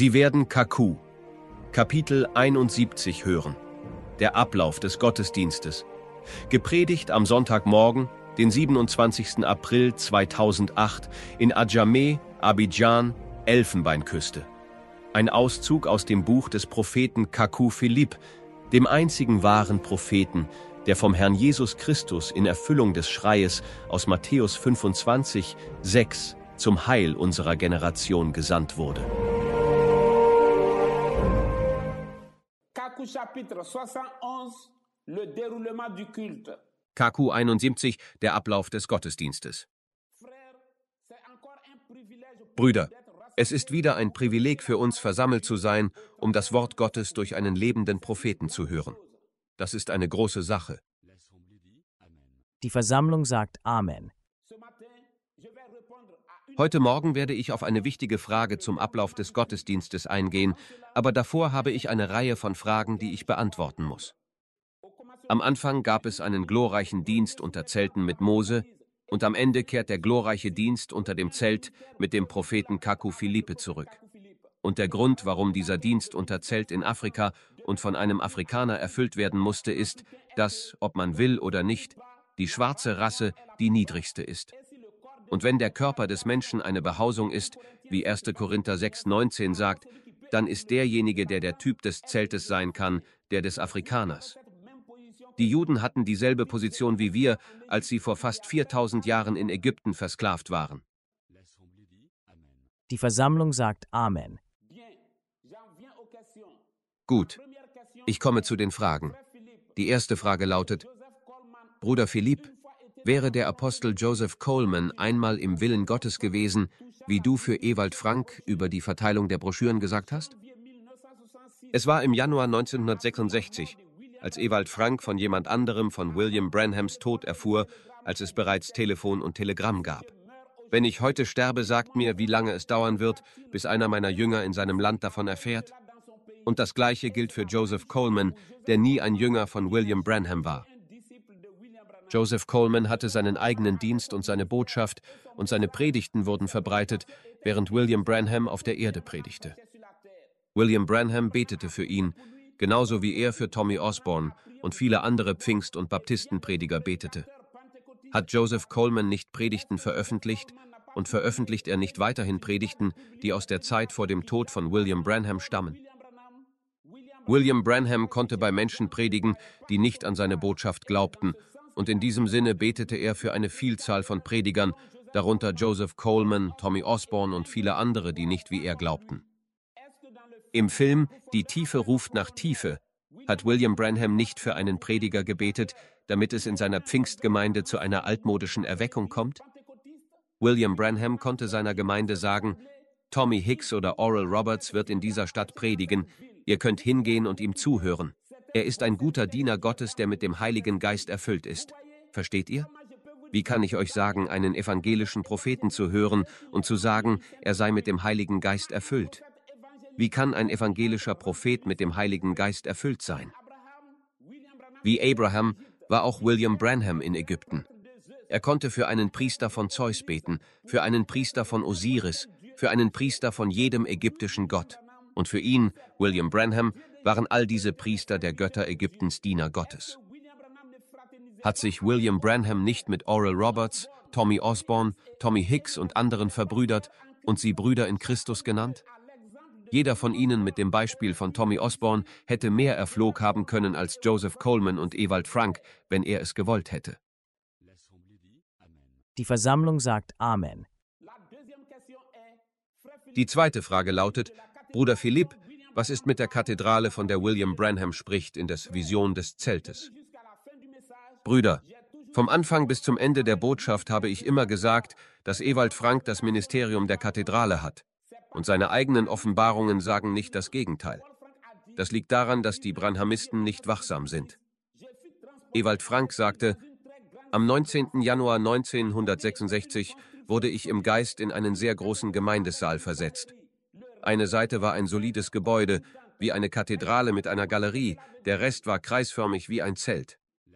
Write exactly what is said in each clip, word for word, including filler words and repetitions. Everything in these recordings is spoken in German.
Sie werden Kaku, Kapitel einundsiebzig hören. Der Ablauf des Gottesdienstes. Gepredigt am Sonntagmorgen, den siebenundzwanzigsten April zweitausendacht, in Adjamé, Abidjan, Elfenbeinküste. Ein Auszug aus dem Buch des Propheten Kaku Philipp, dem einzigen wahren Propheten, der vom Herrn Jesus Christus in Erfüllung des Schreies aus Matthäus fünfundzwanzig, sechs zum Heil unserer Generation gesandt wurde. Kaku chapitre soixante-onze, le déroulement du culte. Kaku einundsiebzig, der Ablauf des Gottesdienstes. Brüder, es ist wieder ein Privileg für uns, versammelt zu sein, um das Wort Gottes durch einen lebenden Propheten zu hören. Das ist eine große Sache. Die Versammlung sagt Amen. Heute Morgen werde ich auf eine wichtige Frage zum Ablauf des Gottesdienstes eingehen, aber davor habe ich eine Reihe von Fragen, die ich beantworten muss. Am Anfang gab es einen glorreichen Dienst unter Zelten mit Mose, und am Ende kehrt der glorreiche Dienst unter dem Zelt mit dem Propheten Kaku Philippe zurück. Und der Grund, warum dieser Dienst unter Zelt in Afrika und von einem Afrikaner erfüllt werden musste, ist, dass, ob man will oder nicht, die schwarze Rasse die niedrigste ist. Und wenn der Körper des Menschen eine Behausung ist, wie erster Korinther sechs, neunzehn sagt, dann ist derjenige, der der Typ des Zeltes sein kann, der des Afrikaners. Die Juden hatten dieselbe Position wie wir, als sie vor fast viertausend Jahren in Ägypten versklavt waren. Die Versammlung sagt Amen. Gut, ich komme zu den Fragen. Die erste Frage lautet: Bruder Philipp, wäre der Apostel Joseph Coleman einmal im Willen Gottes gewesen, wie du für Ewald Frank über die Verteilung der Broschüren gesagt hast? Es war im Januar neunzehnhundertsechsundsechzig, als Ewald Frank von jemand anderem von William Branhams Tod erfuhr, als es bereits Telefon und Telegramm gab. Wenn ich heute sterbe, sagt mir, wie lange es dauern wird, bis einer meiner Jünger in seinem Land davon erfährt. Und das Gleiche gilt für Joseph Coleman, der nie ein Jünger von William Branham war. Joseph Coleman hatte seinen eigenen Dienst und seine Botschaft, und seine Predigten wurden verbreitet, während William Branham auf der Erde predigte. William Branham betete für ihn, genauso wie er für Tommy Osborne und viele andere Pfingst- und Baptistenprediger betete. Hat Joseph Coleman nicht Predigten veröffentlicht und veröffentlicht er nicht weiterhin Predigten, die aus der Zeit vor dem Tod von William Branham stammen? William Branham konnte bei Menschen predigen, die nicht an seine Botschaft glaubten, und in diesem Sinne betete er für eine Vielzahl von Predigern, darunter Joseph Coleman, Tommy Osborne und viele andere, die nicht wie er glaubten. Im Film »Die Tiefe ruft nach Tiefe« hat William Branham nicht für einen Prediger gebetet, damit es in seiner Pfingstgemeinde zu einer altmodischen Erweckung kommt? William Branham konnte seiner Gemeinde sagen: Tommy Hicks oder Oral Roberts wird in dieser Stadt predigen, ihr könnt hingehen und ihm zuhören. Er ist ein guter Diener Gottes, der mit dem Heiligen Geist erfüllt ist. Versteht ihr? Wie kann ich euch sagen, einen evangelischen Propheten zu hören und zu sagen, er sei mit dem Heiligen Geist erfüllt? Wie kann ein evangelischer Prophet mit dem Heiligen Geist erfüllt sein? Wie Abraham war auch William Branham in Ägypten. Er konnte für einen Priester von Zeus beten, für einen Priester von Osiris, für einen Priester von jedem ägyptischen Gott. Und für ihn, William Branham, waren all diese Priester der Götter Ägyptens Diener Gottes. Hat sich William Branham nicht mit Oral Roberts, Tommy Osborne, Tommy Hicks und anderen verbrüdert und sie Brüder in Christus genannt? Jeder von ihnen mit dem Beispiel von Tommy Osborne hätte mehr Erfolg haben können als Joseph Coleman und Ewald Frank, wenn er es gewollt hätte. Die Versammlung sagt Amen. Die zweite Frage lautet: Bruder Philipp, was ist mit der Kathedrale, von der William Branham spricht, in der Vision des Zeltes? Brüder, vom Anfang bis zum Ende der Botschaft habe ich immer gesagt, dass Ewald Frank das Ministerium der Kathedrale hat. Und seine eigenen Offenbarungen sagen nicht das Gegenteil. Das liegt daran, dass die Branhamisten nicht wachsam sind. Ewald Frank sagte: Am neunzehnten Januar neunzehnhundertsechsundsechzig wurde ich im Geist in einen sehr großen Gemeindessaal versetzt. Eine Seite war ein solides Gebäude, wie eine Kathedrale mit einer Galerie, der Rest war kreisförmig wie ein Zelt.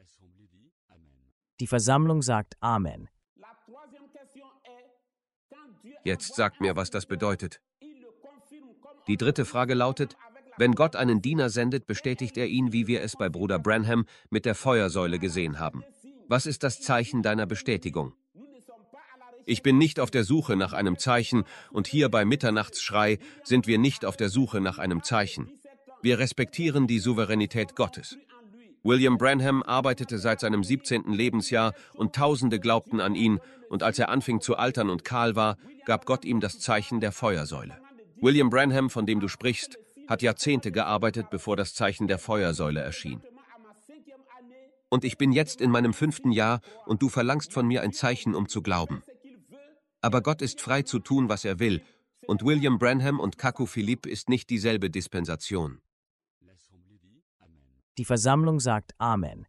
Die Versammlung sagt Amen. Jetzt sagt mir, was das bedeutet. Die dritte Frage lautet: Wenn Gott einen Diener sendet, bestätigt er ihn, wie wir es bei Bruder Branham mit der Feuersäule gesehen haben. Was ist das Zeichen deiner Bestätigung? Ich bin nicht auf der Suche nach einem Zeichen, und hier bei Mitternachtsschrei sind wir nicht auf der Suche nach einem Zeichen. Wir respektieren die Souveränität Gottes. William Branham arbeitete seit seinem siebzehnten Lebensjahr und Tausende glaubten an ihn, und als er anfing zu altern und kahl war, gab Gott ihm das Zeichen der Feuersäule. William Branham, von dem du sprichst, hat Jahrzehnte gearbeitet, bevor das Zeichen der Feuersäule erschien. Und ich bin jetzt in meinem fünften Jahr, und du verlangst von mir ein Zeichen, um zu glauben. Aber Gott ist frei zu tun, was er will, und William Branham und Kaku Philippe ist nicht dieselbe Dispensation. Die Versammlung sagt Amen.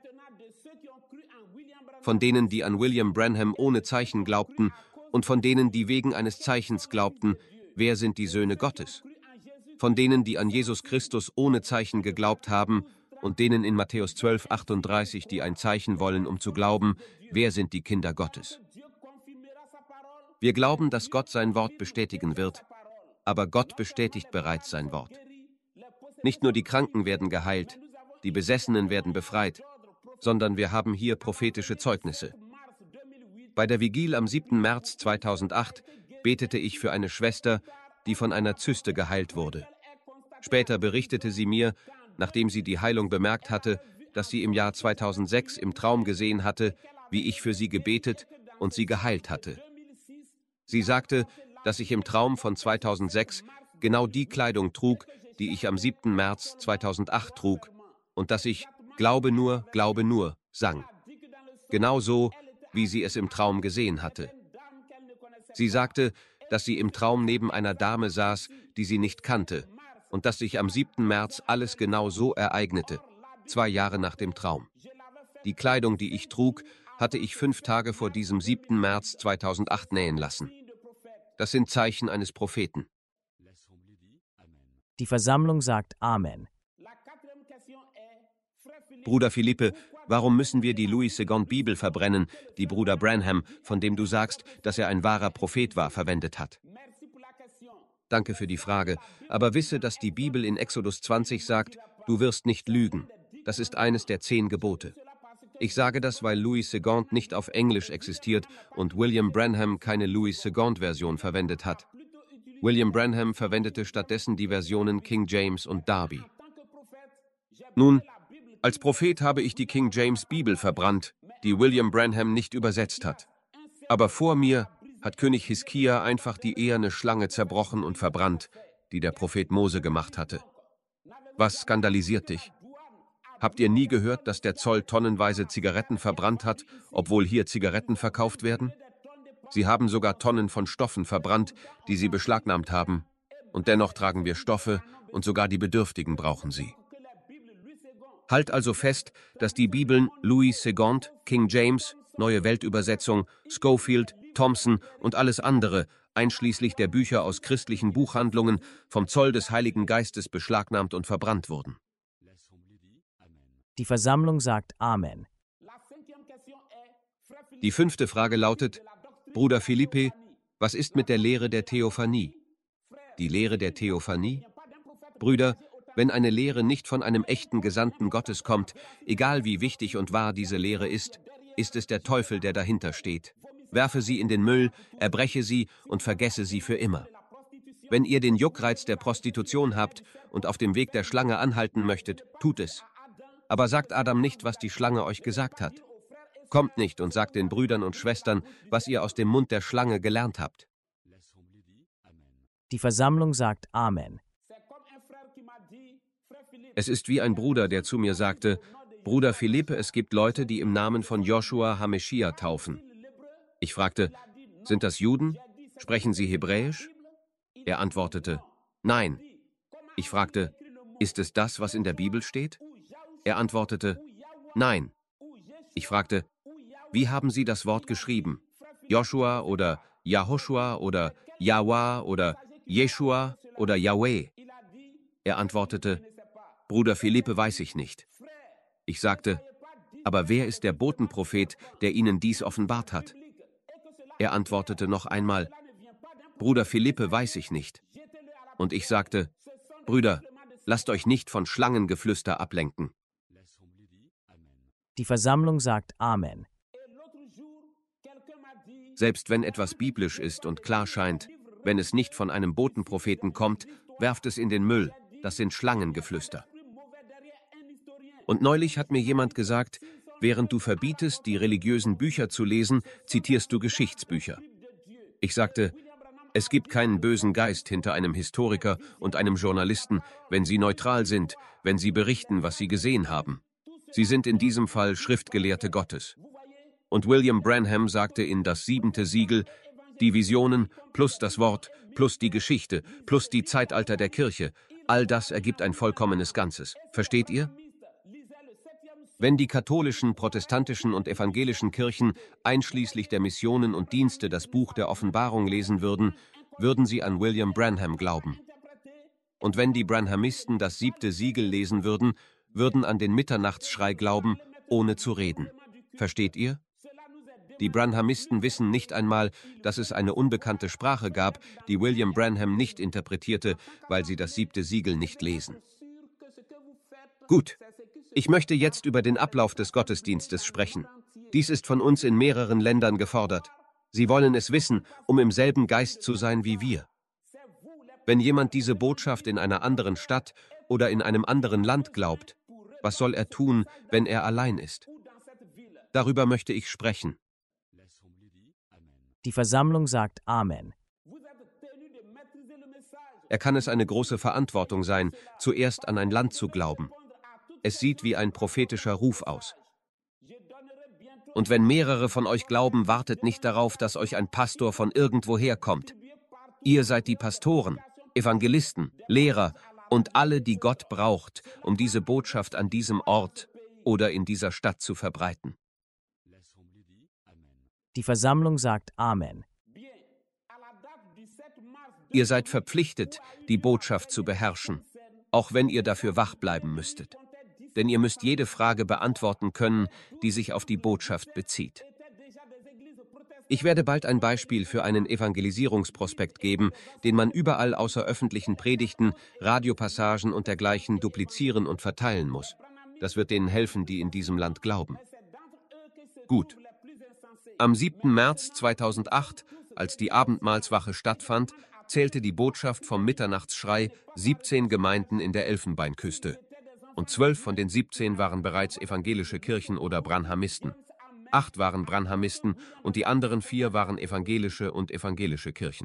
Von denen, die an William Branham ohne Zeichen glaubten, und von denen, die wegen eines Zeichens glaubten, wer sind die Söhne Gottes? Von denen, die an Jesus Christus ohne Zeichen geglaubt haben, und denen in Matthäus zwölf, achtunddreißig, die ein Zeichen wollen, um zu glauben, wer sind die Kinder Gottes? Wir glauben, dass Gott sein Wort bestätigen wird, aber Gott bestätigt bereits sein Wort. Nicht nur die Kranken werden geheilt, die Besessenen werden befreit, sondern wir haben hier prophetische Zeugnisse. Bei der Vigil am siebten März zweitausendacht betete ich für eine Schwester, die von einer Zyste geheilt wurde. Später berichtete sie mir, nachdem sie die Heilung bemerkt hatte, dass sie im Jahr zweitausendsechs im Traum gesehen hatte, wie ich für sie gebetet und sie geheilt hatte. Sie sagte, dass ich im Traum von zweitausendsechs genau die Kleidung trug, die ich am siebten März zweitausendacht trug, und dass ich »Glaube nur, glaube nur« sang. Genau so, wie sie es im Traum gesehen hatte. Sie sagte, dass sie im Traum neben einer Dame saß, die sie nicht kannte, und dass sich am siebten März alles genau so ereignete, zwei Jahre nach dem Traum. Die Kleidung, die ich trug, hatte ich fünf Tage vor diesem siebten März zweitausendacht nähen lassen. Das sind Zeichen eines Propheten. Die Versammlung sagt Amen. Bruder Philippe, warum müssen wir die Louis Segond Bibel verbrennen, die Bruder Branham, von dem du sagst, dass er ein wahrer Prophet war, verwendet hat? Danke für die Frage, aber wisse, dass die Bibel in Exodus zwanzig sagt, du wirst nicht lügen. Das ist eines der zehn Gebote. Ich sage das, weil Louis Segond nicht auf Englisch existiert und William Branham keine Louis Segond-Version verwendet hat. William Branham verwendete stattdessen die Versionen King James und Darby. Nun, als Prophet habe ich die King James Bibel verbrannt, die William Branham nicht übersetzt hat. Aber vor mir hat König Hiskia einfach die eherne Schlange zerbrochen und verbrannt, die der Prophet Mose gemacht hatte. Was skandalisiert dich? Habt ihr nie gehört, dass der Zoll tonnenweise Zigaretten verbrannt hat, obwohl hier Zigaretten verkauft werden? Sie haben sogar Tonnen von Stoffen verbrannt, die sie beschlagnahmt haben. Und dennoch tragen wir Stoffe, und sogar die Bedürftigen brauchen sie. Halt also fest, dass die Bibeln Louis Segond, King James, Neue Weltübersetzung, Scofield, Thompson und alles andere, einschließlich der Bücher aus christlichen Buchhandlungen, vom Zoll des Heiligen Geistes beschlagnahmt und verbrannt wurden. Die Versammlung sagt Amen. Die fünfte Frage lautet: Bruder Philippe, was ist mit der Lehre der Theophanie? Die Lehre der Theophanie? Brüder, wenn eine Lehre nicht von einem echten Gesandten Gottes kommt, egal wie wichtig und wahr diese Lehre ist, ist es der Teufel, der dahinter steht. Werfe sie in den Müll, erbreche sie und vergesse sie für immer. Wenn ihr den Juckreiz der Prostitution habt und auf dem Weg der Schlange anhalten möchtet, tut es. Aber sagt Adam nicht, was die Schlange euch gesagt hat. Kommt nicht und sagt den Brüdern und Schwestern, was ihr aus dem Mund der Schlange gelernt habt. Die Versammlung sagt Amen. Es ist wie ein Bruder, der zu mir sagte: Bruder Philippe, es gibt Leute, die im Namen von Joshua HaMashiach taufen. Ich fragte: Sind das Juden? Sprechen sie Hebräisch? Er antwortete: Nein. Ich fragte: Ist es das, was in der Bibel steht? Er antwortete: Nein. Ich fragte: Wie haben Sie das Wort geschrieben? Joshua oder Yahoshua oder Yahweh oder Jeshua oder Yahweh? Er antwortete: Bruder Philippe, weiß ich nicht. Ich sagte: Aber wer ist der Botenprophet, der Ihnen dies offenbart hat? Er antwortete noch einmal: Bruder Philippe, weiß ich nicht. Und ich sagte, Brüder, lasst euch nicht von Schlangengeflüster ablenken. Die Versammlung sagt Amen. Selbst wenn etwas biblisch ist und klar scheint, wenn es nicht von einem Botenpropheten kommt, werft es in den Müll, das sind Schlangengeflüster. Und neulich hat mir jemand gesagt, während du verbietest, die religiösen Bücher zu lesen, zitierst du Geschichtsbücher. Ich sagte, es gibt keinen bösen Geist hinter einem Historiker und einem Journalisten, wenn sie neutral sind, wenn sie berichten, was sie gesehen haben. Sie sind in diesem Fall Schriftgelehrte Gottes. Und William Branham sagte in Das siebente Siegel, die Visionen plus das Wort plus die Geschichte plus die Zeitalter der Kirche, all das ergibt ein vollkommenes Ganzes. Versteht ihr? Wenn die katholischen, protestantischen und evangelischen Kirchen einschließlich der Missionen und Dienste das Buch der Offenbarung lesen würden, würden sie an William Branham glauben. Und wenn die Branhamisten das siebte Siegel lesen würden, würden an den Mitternachtsschrei glauben, ohne zu reden. Versteht ihr? Die Branhamisten wissen nicht einmal, dass es eine unbekannte Sprache gab, die William Branham nicht interpretierte, weil sie das siebte Siegel nicht lesen. Gut, ich möchte jetzt über den Ablauf des Gottesdienstes sprechen. Dies ist von uns in mehreren Ländern gefordert. Sie wollen es wissen, um im selben Geist zu sein wie wir. Wenn jemand diese Botschaft in einer anderen Stadt oder in einem anderen Land glaubt, was soll er tun, wenn er allein ist? Darüber möchte ich sprechen. Die Versammlung sagt Amen. Er kann es eine große Verantwortung sein, zuerst an ein Land zu glauben. Es sieht wie ein prophetischer Ruf aus. Und wenn mehrere von euch glauben, wartet nicht darauf, dass euch ein Pastor von irgendwoher kommt. Ihr seid die Pastoren, Evangelisten, Lehrer und alle, die Gott braucht, um diese Botschaft an diesem Ort oder in dieser Stadt zu verbreiten. Die Versammlung sagt Amen. Ihr seid verpflichtet, die Botschaft zu beherrschen, auch wenn ihr dafür wach bleiben müsstet. Denn ihr müsst jede Frage beantworten können, die sich auf die Botschaft bezieht. Ich werde bald ein Beispiel für einen Evangelisierungsprospekt geben, den man überall außer öffentlichen Predigten, Radiopassagen und dergleichen duplizieren und verteilen muss. Das wird denen helfen, die in diesem Land glauben. Gut. Am siebten März zweitausendacht, als die Abendmahlswache stattfand, zählte die Botschaft vom Mitternachtsschrei siebzehn Gemeinden in der Elfenbeinküste. Und zwölf von den siebzehn waren bereits evangelische Kirchen oder Branhamisten. Acht waren Branhamisten und die anderen vier waren evangelische und evangelische Kirchen.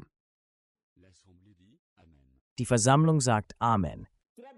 Die Versammlung sagt Amen.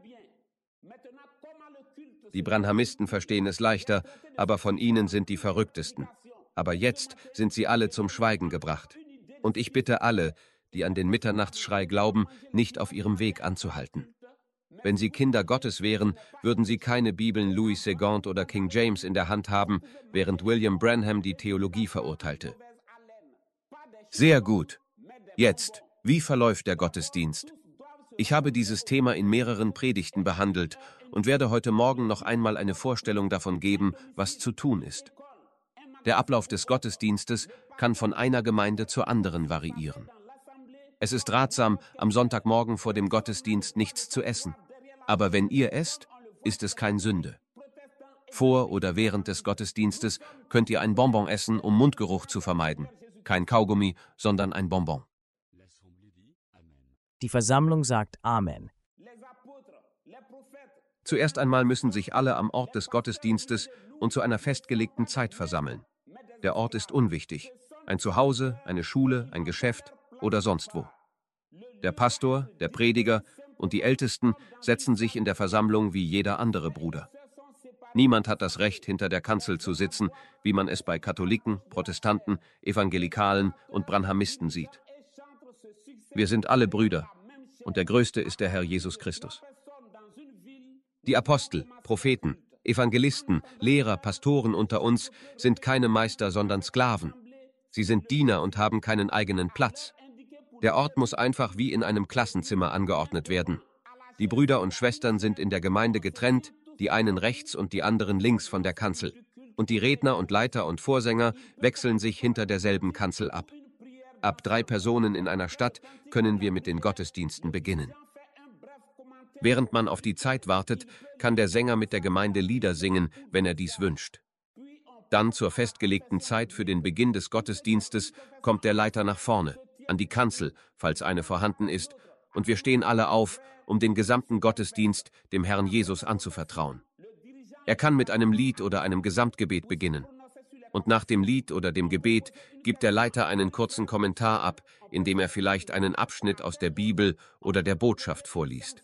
Die Branhamisten verstehen es leichter, aber von ihnen sind die verrücktesten. Aber jetzt sind sie alle zum Schweigen gebracht. Und ich bitte alle, die an den Mitternachtsschrei glauben, nicht auf ihrem Weg anzuhalten. Wenn sie Kinder Gottes wären, würden sie keine Bibeln Louis Segond oder King James in der Hand haben, während William Branham die Theologie verurteilte. Sehr gut. Jetzt, wie verläuft der Gottesdienst? Ich habe dieses Thema in mehreren Predigten behandelt und werde heute Morgen noch einmal eine Vorstellung davon geben, was zu tun ist. Der Ablauf des Gottesdienstes kann von einer Gemeinde zur anderen variieren. Es ist ratsam, am Sonntagmorgen vor dem Gottesdienst nichts zu essen. Aber wenn ihr esst, ist es keine Sünde. Vor oder während des Gottesdienstes könnt ihr ein Bonbon essen, um Mundgeruch zu vermeiden. Kein Kaugummi, sondern ein Bonbon. Die Versammlung sagt Amen. Zuerst einmal müssen sich alle am Ort des Gottesdienstes und zu einer festgelegten Zeit versammeln. Der Ort ist unwichtig. Ein Zuhause, eine Schule, ein Geschäft oder sonst wo. Der Pastor, der Prediger und die Ältesten setzen sich in der Versammlung wie jeder andere Bruder. Niemand hat das Recht, hinter der Kanzel zu sitzen, wie man es bei Katholiken, Protestanten, Evangelikalen und Branhamisten sieht. Wir sind alle Brüder und der Größte ist der Herr Jesus Christus. Die Apostel, Propheten, Evangelisten, Lehrer, Pastoren unter uns sind keine Meister, sondern Sklaven. Sie sind Diener und haben keinen eigenen Platz. Der Ort muss einfach wie in einem Klassenzimmer angeordnet werden. Die Brüder und Schwestern sind in der Gemeinde getrennt, die einen rechts und die anderen links von der Kanzel. Und die Redner und Leiter und Vorsänger wechseln sich hinter derselben Kanzel ab. Ab drei Personen in einer Stadt können wir mit den Gottesdiensten beginnen. Während man auf die Zeit wartet, kann der Sänger mit der Gemeinde Lieder singen, wenn er dies wünscht. Dann zur festgelegten Zeit für den Beginn des Gottesdienstes kommt der Leiter nach vorne, an die Kanzel, falls eine vorhanden ist, und wir stehen alle auf, um den gesamten Gottesdienst dem Herrn Jesus anzuvertrauen. Er kann mit einem Lied oder einem Gesamtgebet beginnen. Und nach dem Lied oder dem Gebet gibt der Leiter einen kurzen Kommentar ab, in dem er vielleicht einen Abschnitt aus der Bibel oder der Botschaft vorliest.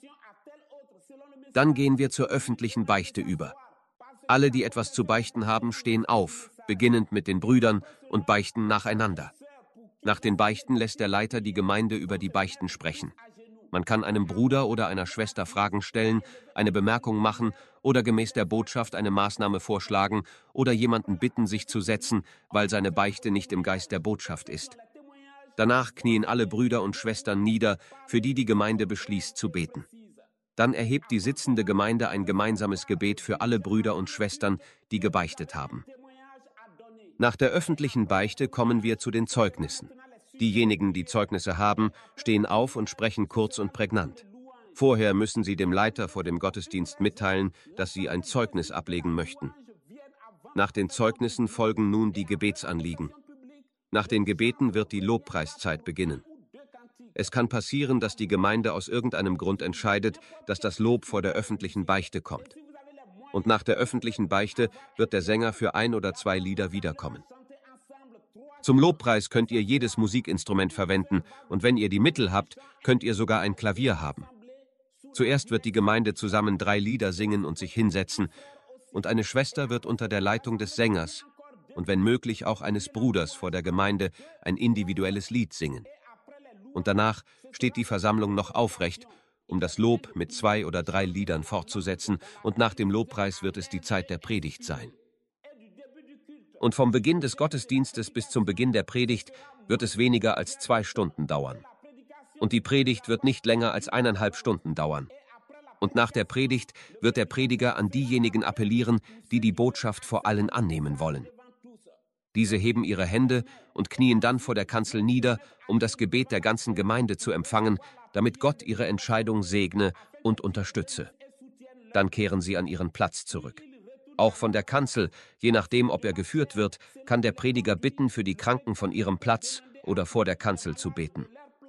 Dann gehen wir zur öffentlichen Beichte über. Alle, die etwas zu beichten haben, stehen auf, beginnend mit den Brüdern, und beichten nacheinander. Nach den Beichten lässt der Leiter die Gemeinde über die Beichten sprechen. Man kann einem Bruder oder einer Schwester Fragen stellen, eine Bemerkung machen oder gemäß der Botschaft eine Maßnahme vorschlagen oder jemanden bitten, sich zu setzen, weil seine Beichte nicht im Geist der Botschaft ist. Danach knien alle Brüder und Schwestern nieder, für die die Gemeinde beschließt zu beten. Dann erhebt die sitzende Gemeinde ein gemeinsames Gebet für alle Brüder und Schwestern, die gebeichtet haben. Nach der öffentlichen Beichte kommen wir zu den Zeugnissen. Diejenigen, die Zeugnisse haben, stehen auf und sprechen kurz und prägnant. Vorher müssen sie dem Leiter vor dem Gottesdienst mitteilen, dass sie ein Zeugnis ablegen möchten. Nach den Zeugnissen folgen nun die Gebetsanliegen. Nach den Gebeten wird die Lobpreiszeit beginnen. Es kann passieren, dass die Gemeinde aus irgendeinem Grund entscheidet, dass das Lob vor der öffentlichen Beichte kommt. Und nach der öffentlichen Beichte wird der Sänger für ein oder zwei Lieder wiederkommen. Zum Lobpreis könnt ihr jedes Musikinstrument verwenden und wenn ihr die Mittel habt, könnt ihr sogar ein Klavier haben. Zuerst wird die Gemeinde zusammen drei Lieder singen und sich hinsetzen und eine Schwester wird unter der Leitung des Sängers und wenn möglich auch eines Bruders vor der Gemeinde ein individuelles Lied singen. Und danach steht die Versammlung noch aufrecht, um das Lob mit zwei oder drei Liedern fortzusetzen und nach dem Lobpreis wird es die Zeit der Predigt sein. Und vom Beginn des Gottesdienstes bis zum Beginn der Predigt wird es weniger als zwei Stunden dauern. Und die Predigt wird nicht länger als eineinhalb Stunden dauern. Und nach der Predigt wird der Prediger an diejenigen appellieren, die die Botschaft vor allen annehmen wollen. Diese heben ihre Hände und knien dann vor der Kanzel nieder, um das Gebet der ganzen Gemeinde zu empfangen, damit Gott ihre Entscheidung segne und unterstütze. Dann kehren sie an ihren Platz zurück. Auch von der Kanzel, je nachdem, ob er geführt wird, kann der Prediger bitten, für die Kranken von ihrem Platz oder vor der Kanzel zu beten.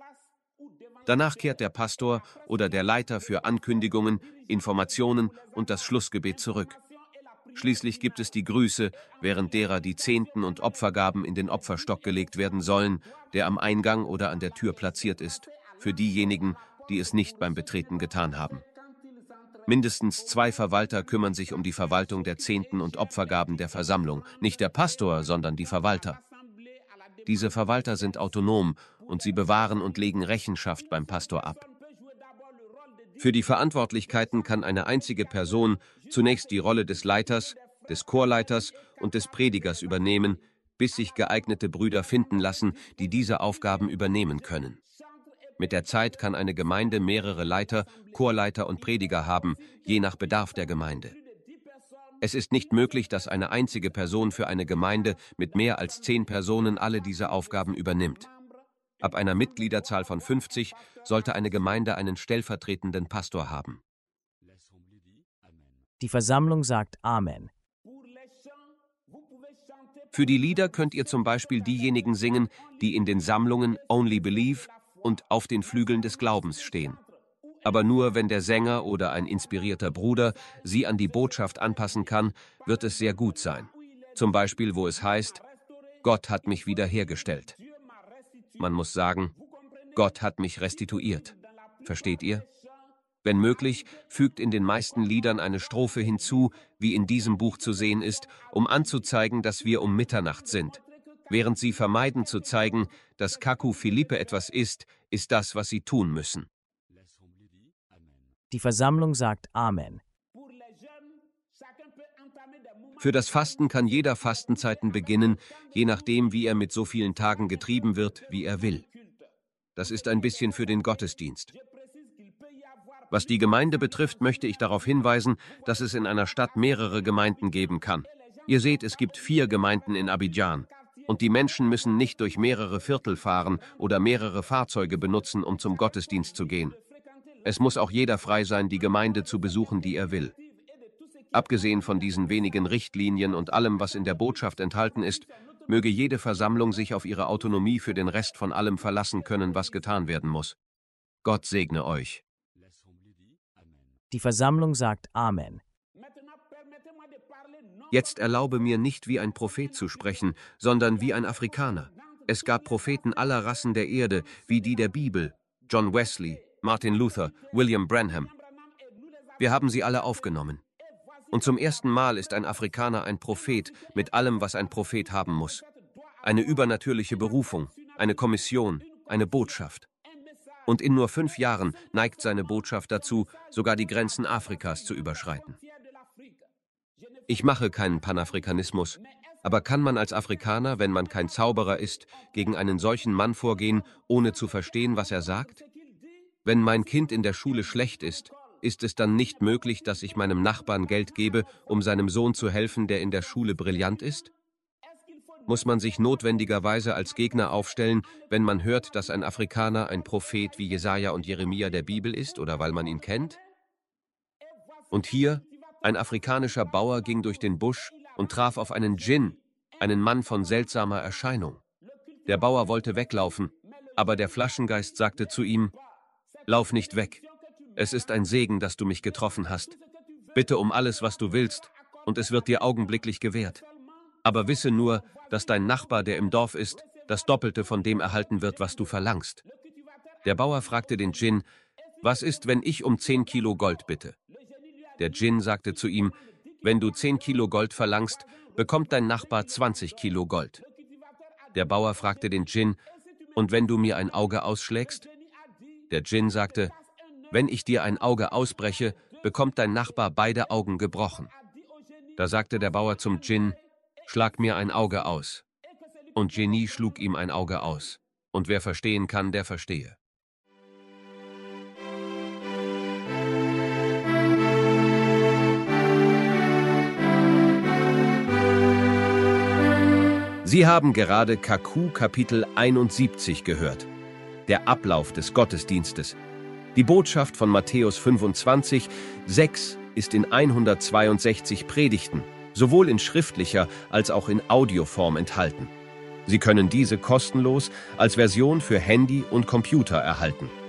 Danach kehrt der Pastor oder der Leiter für Ankündigungen, Informationen und das Schlussgebet zurück. Schließlich gibt es die Grüße, während derer die Zehnten und Opfergaben in den Opferstock gelegt werden sollen, der am Eingang oder an der Tür platziert ist, für diejenigen, die es nicht beim Betreten getan haben. Mindestens zwei Verwalter kümmern sich um die Verwaltung der Zehnten und Opfergaben der Versammlung, nicht der Pastor, sondern die Verwalter. Diese Verwalter sind autonom und sie bewahren und legen Rechenschaft beim Pastor ab. Für die Verantwortlichkeiten kann eine einzige Person zunächst die Rolle des Leiters, des Chorleiters und des Predigers übernehmen, bis sich geeignete Brüder finden lassen, die diese Aufgaben übernehmen können. Mit der Zeit kann eine Gemeinde mehrere Leiter, Chorleiter und Prediger haben, je nach Bedarf der Gemeinde. Es ist nicht möglich, dass eine einzige Person für eine Gemeinde mit mehr als zehn Personen alle diese Aufgaben übernimmt. Ab einer Mitgliederzahl von fünfzig sollte eine Gemeinde einen stellvertretenden Pastor haben. Die Versammlung sagt Amen. Für die Lieder könnt ihr zum Beispiel diejenigen singen, die in den Sammlungen Only Believe und Auf den Flügeln des Glaubens stehen. Aber nur wenn der Sänger oder ein inspirierter Bruder sie an die Botschaft anpassen kann, wird es sehr gut sein. Zum Beispiel, wo es heißt, Gott hat mich wiederhergestellt. Man muss sagen, Gott hat mich restituiert. Versteht ihr? Wenn möglich, fügt in den meisten Liedern eine Strophe hinzu, wie in diesem Buch zu sehen ist, um anzuzeigen, dass wir um Mitternacht sind. Während sie vermeiden zu zeigen, dass Kaku Philippe etwas ist, ist das, was sie tun müssen. Die Versammlung sagt Amen. Für das Fasten kann jeder Fastenzeiten beginnen, je nachdem, wie er mit so vielen Tagen getrieben wird, wie er will. Das ist ein bisschen für den Gottesdienst. Was die Gemeinde betrifft, möchte ich darauf hinweisen, dass es in einer Stadt mehrere Gemeinden geben kann. Ihr seht, es gibt vier Gemeinden in Abidjan. Und die Menschen müssen nicht durch mehrere Viertel fahren oder mehrere Fahrzeuge benutzen, um zum Gottesdienst zu gehen. Es muss auch jeder frei sein, die Gemeinde zu besuchen, die er will. Abgesehen von diesen wenigen Richtlinien und allem, was in der Botschaft enthalten ist, möge jede Versammlung sich auf ihre Autonomie für den Rest von allem verlassen können, was getan werden muss. Gott segne euch. Die Versammlung sagt Amen. Jetzt erlaube mir nicht wie ein Prophet zu sprechen, sondern wie ein Afrikaner. Es gab Propheten aller Rassen der Erde, wie die der Bibel, John Wesley, Martin Luther, William Branham. Wir haben sie alle aufgenommen. Und zum ersten Mal ist ein Afrikaner ein Prophet mit allem, was ein Prophet haben muss. Eine übernatürliche Berufung, eine Kommission, eine Botschaft. Und in nur fünf Jahren neigt seine Botschaft dazu, sogar die Grenzen Afrikas zu überschreiten. Ich mache keinen Panafrikanismus, aber kann man als Afrikaner, wenn man kein Zauberer ist, gegen einen solchen Mann vorgehen, ohne zu verstehen, was er sagt? Wenn mein Kind in der Schule schlecht ist, ist es dann nicht möglich, dass ich meinem Nachbarn Geld gebe, um seinem Sohn zu helfen, der in der Schule brillant ist? Muss man sich notwendigerweise als Gegner aufstellen, wenn man hört, dass ein Afrikaner ein Prophet wie Jesaja und Jeremia der Bibel ist oder weil man ihn kennt? Und hier, ein afrikanischer Bauer ging durch den Busch und traf auf einen Djinn, einen Mann von seltsamer Erscheinung. Der Bauer wollte weglaufen, aber der Flaschengeist sagte zu ihm: Lauf nicht weg. Es ist ein Segen, dass du mich getroffen hast. Bitte um alles, was du willst, und es wird dir augenblicklich gewährt. Aber wisse nur, dass dein Nachbar, der im Dorf ist, das Doppelte von dem erhalten wird, was du verlangst. Der Bauer fragte den Djinn: Was ist, wenn ich um zehn Kilo Gold bitte? Der Djinn sagte zu ihm: Wenn du zehn Kilo Gold verlangst, bekommt dein Nachbar zwanzig Kilo Gold. Der Bauer fragte den Djinn: Und wenn du mir ein Auge ausschlägst? Der Djinn sagte: Wenn ich dir ein Auge ausbreche, bekommt dein Nachbar beide Augen gebrochen. Da sagte der Bauer zum Djinn: Schlag mir ein Auge aus. Und Genie schlug ihm ein Auge aus. Und wer verstehen kann, der verstehe. Sie haben gerade Kaku Kapitel einundsiebzig gehört. Der Ablauf des Gottesdienstes. Die Botschaft von Matthäus fünfundzwanzig, sechs ist in hundertzweiundsechzig Predigten, sowohl in schriftlicher als auch in Audioform enthalten. Sie können diese kostenlos als Version für Handy und Computer erhalten.